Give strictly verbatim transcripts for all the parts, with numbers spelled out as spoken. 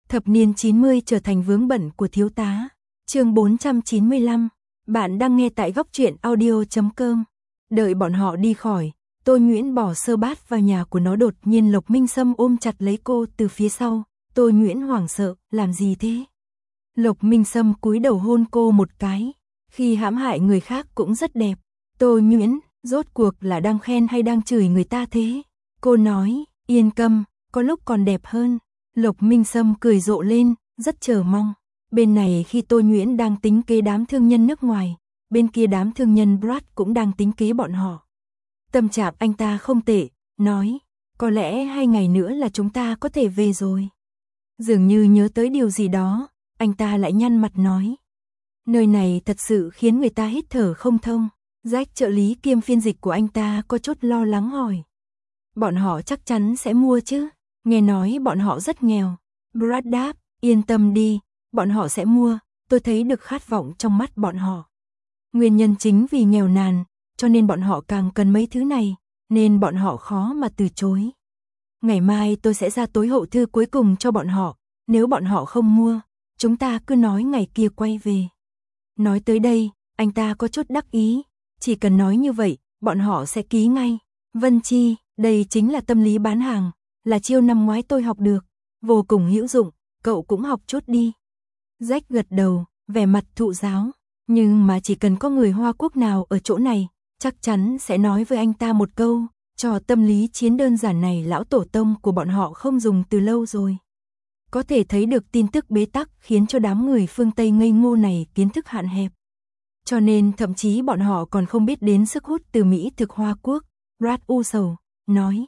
Thập niên chín mươi trở thành vướng bận của thiếu tá. Chương bốn trăm chín mươi lăm. Bạn đang nghe tại góc truyện audio chấm com. Đợi bọn họ đi khỏi, Tô Nhuyễn bỏ sơ bát vào nhà của nó, đột nhiên Lộc Minh Sâm ôm chặt lấy cô từ phía sau. Tô Nhuyễn hoảng sợ, làm gì thế? Lộc Minh Sâm cúi đầu hôn cô một cái. Khi hãm hại người khác cũng rất đẹp. Tô Nhuyễn, rốt cuộc là đang khen hay đang chửi người ta thế? Cô nói, yên câm, có lúc còn đẹp hơn. Lộc Minh Sâm cười rộ lên, rất chờ mong. Bên này khi Tô Nhuyễn đang tính kế đám thương nhân nước ngoài, bên kia đám thương nhân Brad cũng đang tính kế bọn họ. Tâm trạng anh ta không tệ, nói, có lẽ hai ngày nữa là chúng ta có thể về rồi. Dường như nhớ tới điều gì đó, anh ta lại nhăn mặt nói. Nơi này thật sự khiến người ta hít thở không thông. Jack trợ lý kiêm phiên dịch của anh ta có chút lo lắng hỏi. Bọn họ chắc chắn sẽ mua chứ, nghe nói bọn họ rất nghèo. Brad đáp, yên tâm đi, bọn họ sẽ mua, tôi thấy được khát vọng trong mắt bọn họ. Nguyên nhân chính vì nghèo nàn, cho nên bọn họ càng cần mấy thứ này, nên bọn họ khó mà từ chối. Ngày mai tôi sẽ ra tối hậu thư cuối cùng cho bọn họ, nếu bọn họ không mua, chúng ta cứ nói ngày kia quay về. Nói tới đây, anh ta có chút đắc ý, chỉ cần nói như vậy, bọn họ sẽ ký ngay. Vân Chi, đây chính là tâm lý bán hàng, là chiêu năm ngoái tôi học được, vô cùng hữu dụng, cậu cũng học chút đi. Jack gật đầu, vẻ mặt thụ giáo, nhưng mà chỉ cần có người Hoa Quốc nào ở chỗ này, chắc chắn sẽ nói với anh ta một câu, trò tâm lý chiến đơn giản này lão tổ tông của bọn họ không dùng từ lâu rồi. Có thể thấy được tin tức bế tắc khiến cho đám người phương Tây ngây ngô này kiến thức hạn hẹp. Cho nên thậm chí bọn họ còn không biết đến sức hút từ Mỹ thực Hoa Quốc. Brad u sầu, nói.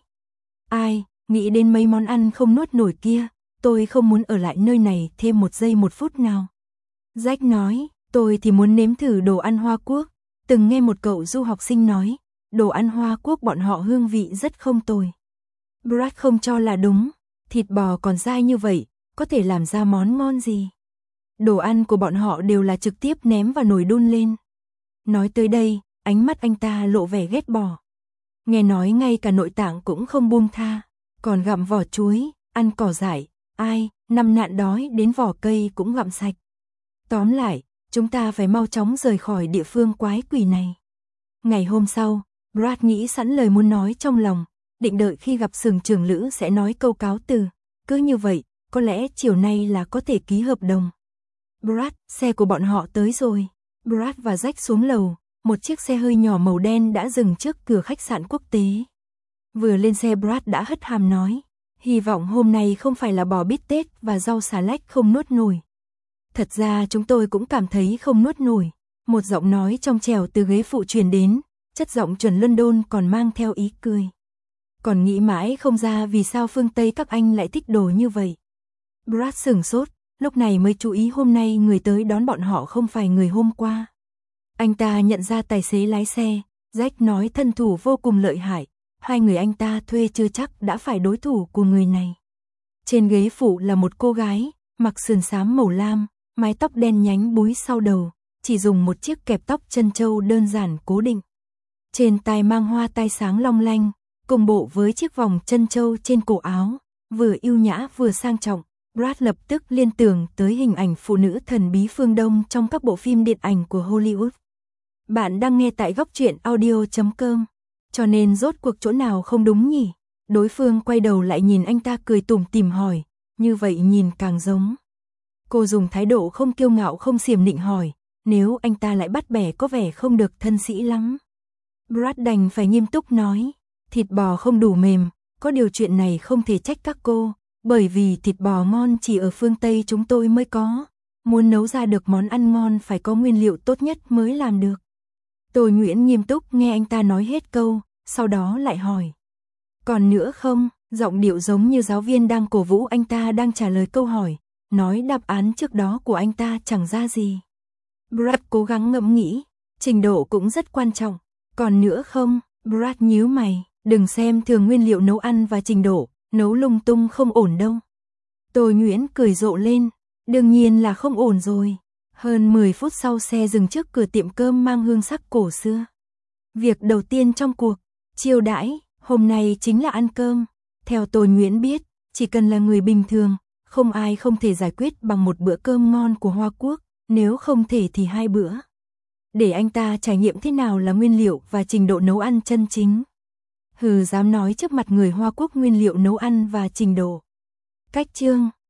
Ai, nghĩ đến mấy món ăn không nuốt nổi kia, tôi không muốn ở lại nơi này thêm một giây một phút nào. Jack nói, tôi thì muốn nếm thử đồ ăn Hoa Quốc. Từng nghe một cậu du học sinh nói, đồ ăn Hoa Quốc bọn họ hương vị rất không tồi. Brad không cho là đúng, thịt bò còn dai như vậy, có thể làm ra món ngon gì. Đồ ăn của bọn họ đều là trực tiếp ném vào nồi đun lên. Nói tới đây, ánh mắt anh ta lộ vẻ ghét bỏ. Nghe nói ngay cả nội tạng cũng không buông tha, còn gặm vỏ chuối, ăn cỏ dại, ai, năm nạn đói đến vỏ cây cũng gặm sạch. Tóm lại, chúng ta phải mau chóng rời khỏi địa phương quái quỷ này. Ngày hôm sau, Brad nghĩ sẵn lời muốn nói trong lòng, định đợi khi gặp Sừng Trưởng Lữ sẽ nói câu cáo từ. Cứ như vậy, có lẽ chiều nay là có thể ký hợp đồng. Brad, xe của bọn họ tới rồi. Brad và Jack xuống lầu, một chiếc xe hơi nhỏ màu đen đã dừng trước cửa khách sạn quốc tế. Vừa lên xe Brad đã hất hàm nói, hy vọng hôm nay không phải là bò bít tết và rau xà lách không nuốt nổi. Thật ra chúng tôi cũng cảm thấy không nuốt nổi. Một giọng nói trong trẻo từ ghế phụ truyền đến, chất giọng chuẩn London còn mang theo ý cười. Còn nghĩ mãi không ra vì sao phương Tây các anh lại thích đồ như vậy. Brad sửng sốt, lúc này mới chú ý hôm nay người tới đón bọn họ không phải người hôm qua. Anh ta nhận ra tài xế lái xe, Jack nói thân thủ vô cùng lợi hại, hai người anh ta thuê chưa chắc đã phải đối thủ của người này. Trên ghế phụ là một cô gái, mặc sườn xám màu lam, mái tóc đen nhánh búi sau đầu, chỉ dùng một chiếc kẹp tóc chân châu đơn giản cố định. Trên tai mang hoa tai sáng long lanh, cùng bộ với chiếc vòng chân châu trên cổ áo, vừa yêu nhã vừa sang trọng. Brad lập tức liên tưởng tới hình ảnh phụ nữ thần bí phương Đông trong các bộ phim điện ảnh của Hollywood. Bạn đang nghe tại góc truyện audio chấm com. Cho nên rốt cuộc chỗ nào không đúng nhỉ? Đối phương quay đầu lại nhìn anh ta cười tủm tỉm hỏi, như vậy nhìn càng giống. Cô dùng thái độ không kiêu ngạo không xiểm nịnh hỏi, nếu anh ta lại bắt bẻ có vẻ không được thân sĩ lắm. Brad đành phải nghiêm túc nói, thịt bò không đủ mềm, có điều chuyện này không thể trách các cô. Bởi vì thịt bò ngon chỉ ở phương Tây chúng tôi mới có, muốn nấu ra được món ăn ngon phải có nguyên liệu tốt nhất mới làm được. Tô Nhuyễn nghiêm túc nghe anh ta nói hết câu, sau đó lại hỏi. Còn nữa không? Giọng điệu giống như giáo viên đang cổ vũ anh ta đang trả lời câu hỏi, nói đáp án trước đó của anh ta chẳng ra gì. Brad cố gắng ngẫm nghĩ, trình độ cũng rất quan trọng. Còn nữa không? Brad nhíu mày, đừng xem thường nguyên liệu nấu ăn và trình độ. Nấu lung tung không ổn đâu. Tô Nhuyễn cười rộ lên, đương nhiên là không ổn rồi. Hơn mười phút sau xe dừng trước cửa tiệm cơm mang hương sắc cổ xưa. Việc đầu tiên trong cuộc chiêu đãi hôm nay chính là ăn cơm. Theo Tô Nhuyễn biết, chỉ cần là người bình thường, Không ai không thể giải quyết bằng một bữa cơm ngon của Hoa Quốc, nếu không thể thì hai bữa. Để anh ta trải nghiệm thế nào là nguyên liệu và trình độ nấu ăn chân chính. Hừ, dám nói trước mặt người Hoa Quốc nguyên liệu nấu ăn và trình độ. Cách chương